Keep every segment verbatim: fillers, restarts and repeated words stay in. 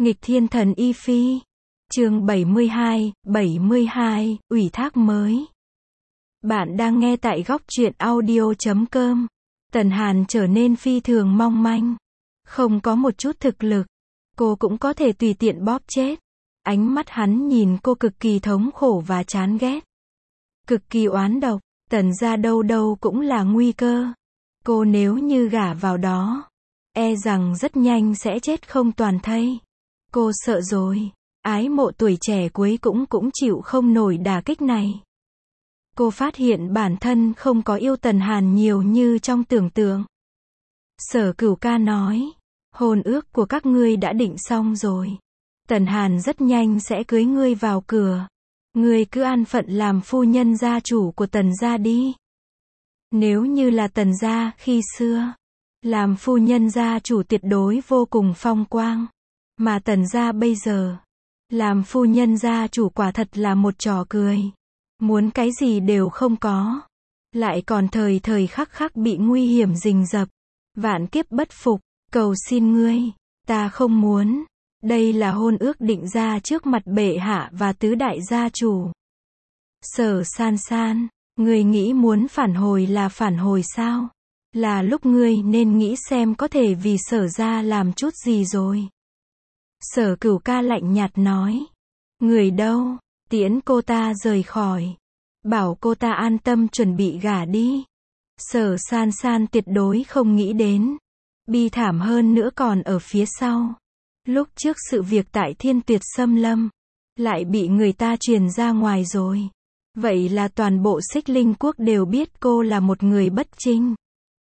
Nghịch thiên thần y phi. Chương bảy mươi hai, bảy mươi hai, ủy thác mới. Bạn đang nghe tại góc truyện audio chấm com. Tần Hàn trở nên phi thường mong manh. Không có một chút thực lực. Cô cũng có thể tùy tiện bóp chết. Ánh mắt hắn nhìn cô cực kỳ thống khổ và chán ghét. Cực kỳ oán độc. Tần gia đâu đâu cũng là nguy cơ. Cô nếu như gả vào đó, e rằng rất nhanh sẽ chết không toàn thây. Cô sợ rồi. Ái mộ tuổi trẻ cuối cũng cũng chịu không nổi đả kích này. Cô phát hiện bản thân không có yêu Tần Hàn nhiều như trong tưởng tượng. Sở Cửu Ca nói, hôn ước của các ngươi đã định xong rồi. Tần Hàn rất nhanh sẽ cưới ngươi vào cửa. Ngươi cứ an phận làm phu nhân gia chủ của Tần gia đi. Nếu như là Tần gia khi xưa, làm phu nhân gia chủ tuyệt đối vô cùng phong quang. Mà Tần gia bây giờ, làm phu nhân gia chủ quả thật là một trò cười. Muốn cái gì đều không có. Lại còn thời thời khắc khắc bị nguy hiểm rình rập. Vạn kiếp bất phục, cầu xin ngươi, ta không muốn. Đây là hôn ước định ra trước mặt bệ hạ và tứ đại gia chủ. Sở San San, ngươi nghĩ muốn phản hồi là phản hồi sao? Là lúc ngươi nên nghĩ xem có thể vì Sở gia làm chút gì rồi. Sở Cửu Ca lạnh nhạt nói. Người đâu? Tiễn cô ta rời khỏi. Bảo cô ta an tâm chuẩn bị gả đi. Sở San San tuyệt đối không nghĩ đến. Bi thảm hơn nữa còn ở phía sau. Lúc trước sự việc tại Thiên Tuyệt Xâm Lâm, lại bị người ta truyền ra ngoài rồi. Vậy là toàn bộ Xích Linh Quốc đều biết cô là một người bất trinh.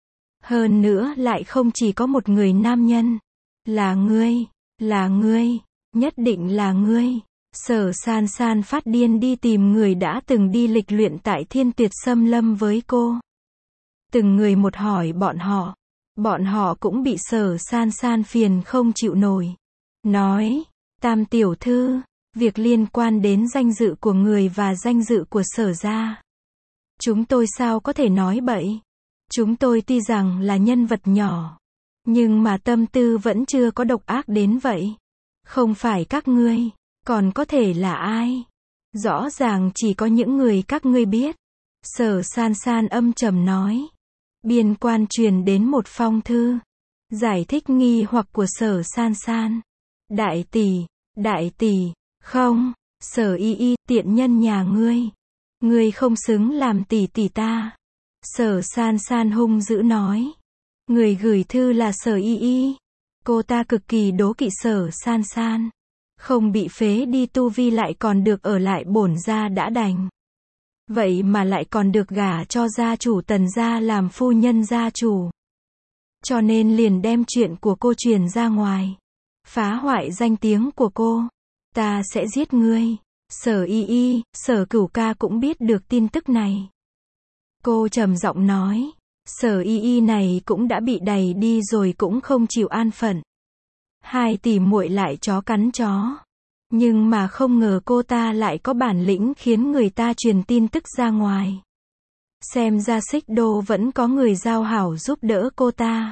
Hơn nữa lại không chỉ có một người nam nhân. Là ngươi, là ngươi, nhất định là ngươi. Sở San San phát điên đi tìm người đã từng đi lịch luyện tại Thiên Tuyệt Xâm Lâm với cô. Từng người một hỏi bọn họ. Bọn họ cũng bị Sở San San phiền không chịu nổi. Nói, Tam tiểu thư, việc liên quan đến danh dự của người và danh dự của Sở gia. Chúng tôi sao có thể nói bậy? Chúng tôi tuy rằng là nhân vật nhỏ, nhưng mà tâm tư vẫn chưa có độc ác đến vậy. Không phải các ngươi, còn có thể là ai? Rõ ràng chỉ có những người các ngươi biết. Sở San San âm trầm nói. Biên quan truyền đến một phong thư. Giải thích nghi hoặc của Sở San San. Đại tỷ, đại tỷ, không, Sở y y, tiện nhân nhà ngươi. Ngươi không xứng làm tỷ tỷ ta. Sở San San hung dữ nói. Người gửi thư là Sở y y. Cô ta cực kỳ đố kỵ Sở San San. Không bị phế đi tu vi lại còn được ở lại bổn gia đã đành. Vậy mà lại còn được gả cho gia chủ Tần gia làm phu nhân gia chủ. Cho nên liền đem chuyện của cô truyền ra ngoài. Phá hoại danh tiếng của cô. Ta sẽ giết ngươi. Sở y y, Sở Cửu Ca cũng biết được tin tức này. Cô trầm giọng nói. Sở y y này cũng đã bị đày đi rồi cũng không chịu an phận. Hai tỷ muội lại chó cắn chó. Nhưng mà không ngờ cô ta lại có bản lĩnh khiến người ta truyền tin tức ra ngoài. Xem ra Xích Đô vẫn có người giao hảo giúp đỡ cô ta.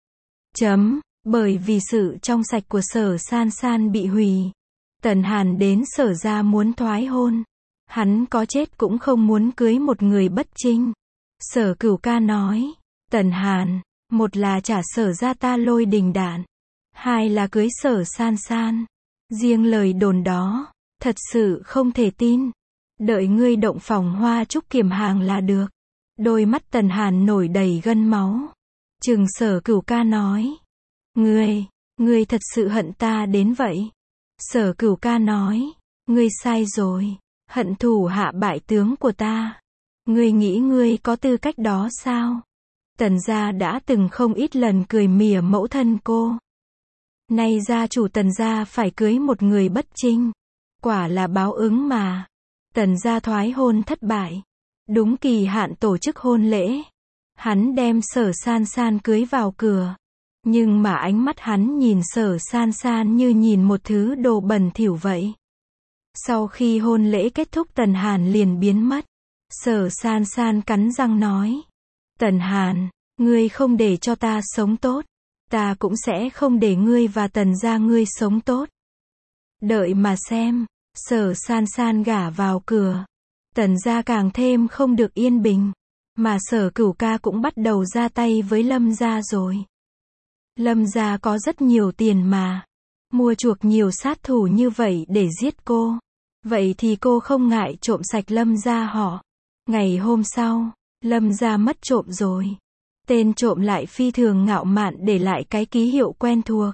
Chấm, bởi vì sự trong sạch của Sở San San bị hủy. Tần Hàn đến Sở gia muốn thoái hôn. Hắn có chết cũng không muốn cưới một người bất trinh. Sở Cửu Ca nói. Tần Hàn, một là trả Sở gia ta lôi đình đạn. Hai là cưới Sở San San. Riêng lời đồn đó, thật sự không thể tin. Đợi ngươi động phòng hoa trúc kiểm hàng là được. Đôi mắt Tần Hàn nổi đầy gân máu. Trừng Sở Cửu Ca nói. Ngươi, ngươi thật sự hận ta đến vậy. Sở Cửu Ca nói. Ngươi sai rồi. Hận thủ hạ bại tướng của ta. Ngươi nghĩ ngươi có tư cách đó sao? Tần gia đã từng không ít lần cười mỉa mẫu thân cô. Nay gia chủ Tần gia phải cưới một người bất trinh. Quả là báo ứng mà. Tần gia thoái hôn thất bại. Đúng kỳ hạn tổ chức hôn lễ. Hắn đem Sở San San cưới vào cửa. Nhưng mà ánh mắt hắn nhìn Sở San San như nhìn một thứ đồ bẩn thỉu vậy. Sau khi hôn lễ kết thúc Tần Hàn liền biến mất. Sở San San cắn răng nói. Tần Hàn, ngươi không để cho ta sống tốt. Ta cũng sẽ không để ngươi và Tần gia ngươi sống tốt. Đợi mà xem, Sở San San gả vào cửa, Tần gia càng thêm không được yên bình, mà Sở Cửu ca cũng bắt đầu ra tay với Lâm gia rồi. Lâm gia có rất nhiều tiền mà, mua chuộc nhiều sát thủ như vậy để giết cô. Vậy thì cô không ngại trộm sạch Lâm gia họ. Ngày hôm sau, Lâm gia mất trộm rồi. Tên trộm lại phi thường ngạo mạn để lại cái ký hiệu quen thuộc.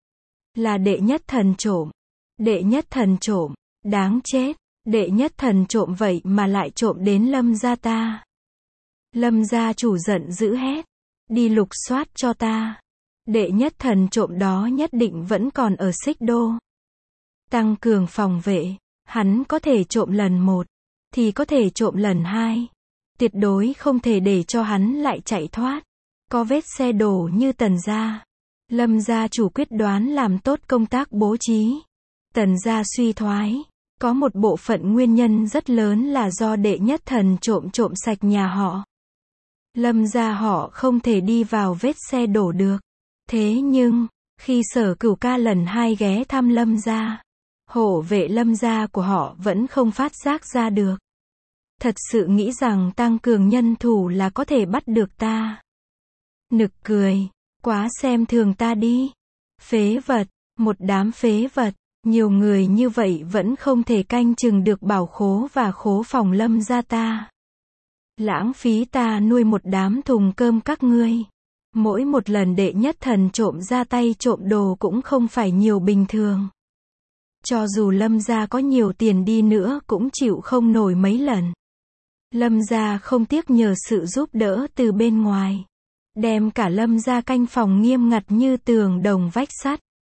Là đệ nhất thần trộm. Đệ nhất thần trộm, đáng chết. Đệ nhất thần trộm vậy mà lại trộm đến Lâm gia ta. Lâm gia chủ giận dữ hét. Đi lục soát cho ta. Đệ nhất thần trộm đó nhất định vẫn còn ở Xích Đô. Tăng cường phòng vệ. Hắn có thể trộm lần một, thì có thể trộm lần hai. Tuyệt đối không thể để cho hắn lại chạy thoát. Có vết xe đổ như Tần gia. Lâm gia chủ quyết đoán làm tốt công tác bố trí. Tần gia suy thoái. Có một bộ phận nguyên nhân rất lớn là do đệ nhất thần trộm trộm sạch nhà họ. Lâm gia họ không thể đi vào vết xe đổ được. Thế nhưng, khi Sở Cửu ca lần hai ghé thăm Lâm gia, hộ vệ Lâm gia của họ vẫn không phát giác ra được. Thật sự nghĩ rằng tăng cường nhân thủ là có thể bắt được ta. Nực cười, quá xem thường ta đi. Phế vật, một đám phế vật, nhiều người như vậy vẫn không thể canh chừng được bảo khố và khố phòng Lâm gia ta. Lãng phí ta nuôi một đám thùng cơm các ngươi. Mỗi một lần đệ nhất thần trộm ra tay trộm đồ cũng không phải nhiều bình thường. Cho dù Lâm gia có nhiều tiền đi nữa cũng chịu không nổi mấy lần. Lâm gia không tiếc nhờ sự giúp đỡ từ bên ngoài. Đem cả Lâm gia canh phòng nghiêm ngặt như tường đồng vách sắt.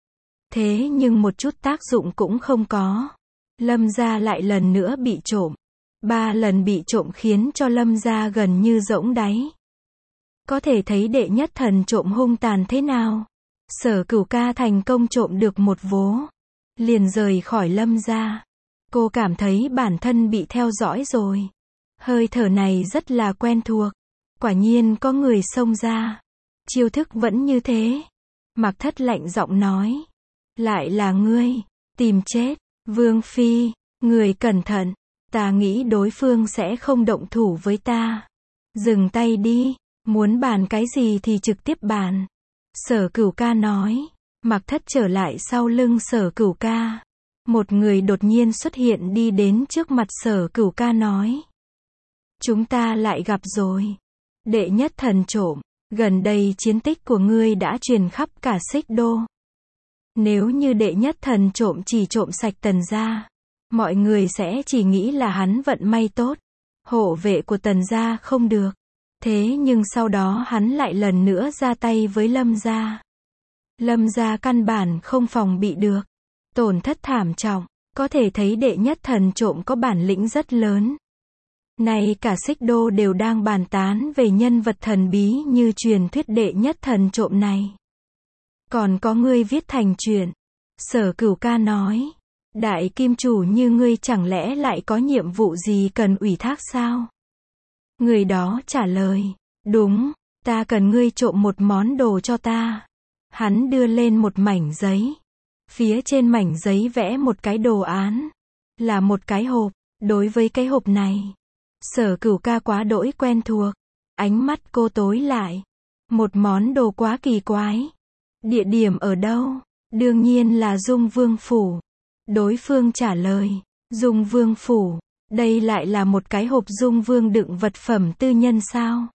Thế nhưng một chút tác dụng cũng không có. Lâm gia lại lần nữa bị trộm. Ba lần bị trộm khiến cho Lâm gia gần như rỗng đáy. Có thể thấy đệ nhất thần trộm hung tàn thế nào. Sở Cửu ca thành công trộm được một vố. Liền rời khỏi Lâm gia. Cô cảm thấy bản thân bị theo dõi rồi. Hơi thở này rất là quen thuộc. Quả nhiên có người xông ra. Chiêu thức vẫn như thế. Mạc Thất lạnh giọng nói. Lại là ngươi. Tìm chết. Vương Phi. Người cẩn thận. Ta nghĩ đối phương sẽ không động thủ với ta. Dừng tay đi. Muốn bàn cái gì thì trực tiếp bàn. Sở Cửu ca nói. Mạc Thất trở lại sau lưng Sở Cửu ca. Một người đột nhiên xuất hiện đi đến trước mặt Sở Cửu ca nói. Chúng ta lại gặp rồi. Đệ nhất thần trộm. Gần đây chiến tích của ngươi đã truyền khắp cả Xích Đô. Nếu như đệ nhất thần trộm chỉ trộm sạch Tần gia, mọi người sẽ chỉ nghĩ là hắn vận may tốt. Hộ vệ của Tần gia không được. Thế nhưng sau đó hắn lại lần nữa ra tay với Lâm gia. Lâm gia căn bản không phòng bị được. Tổn thất thảm trọng. Có thể thấy đệ nhất thần trộm có bản lĩnh rất lớn. Nay cả Xích Đô đều đang bàn tán về nhân vật thần bí như truyền thuyết đệ nhất thần trộm này. Còn có ngươi viết thành truyện. Sở Cửu ca nói. Đại kim chủ như ngươi chẳng lẽ lại có nhiệm vụ gì cần ủy thác sao? Người đó trả lời. Đúng, ta cần ngươi trộm một món đồ cho ta. Hắn đưa lên một mảnh giấy. Phía trên mảnh giấy vẽ một cái đồ án. Là một cái hộp. Đối với cái hộp này, Sở Cửu ca quá đỗi quen thuộc. Ánh mắt cô tối lại. Một món đồ quá kỳ quái. Địa điểm ở đâu? Đương nhiên là Dung Vương Phủ. Đối phương trả lời. Dung Vương Phủ. Đây lại là một cái hộp Dung Vương đựng vật phẩm tư nhân sao?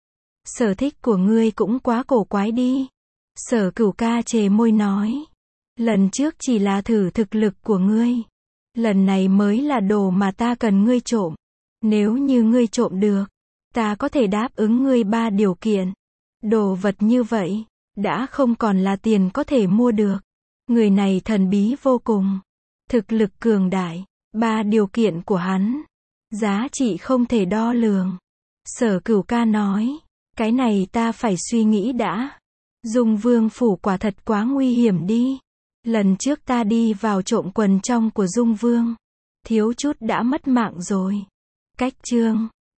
Sở thích của ngươi cũng quá cổ quái đi. Sở Cửu ca chề môi nói. Lần trước chỉ là thử thực lực của ngươi. Lần này mới là đồ mà ta cần ngươi trộm. Nếu như ngươi trộm được, ta có thể đáp ứng ngươi ba điều kiện. Đồ vật như vậy, đã không còn là tiền có thể mua được. Người này thần bí vô cùng. Thực lực cường đại. Ba điều kiện của hắn. Giá trị không thể đo lường. Sở Cửu ca nói. Cái này ta phải suy nghĩ đã. Dung Vương Phủ quả thật quá nguy hiểm đi. Lần trước ta đi vào trộm quần trong của Dung Vương. Thiếu chút đã mất mạng rồi. Cách chương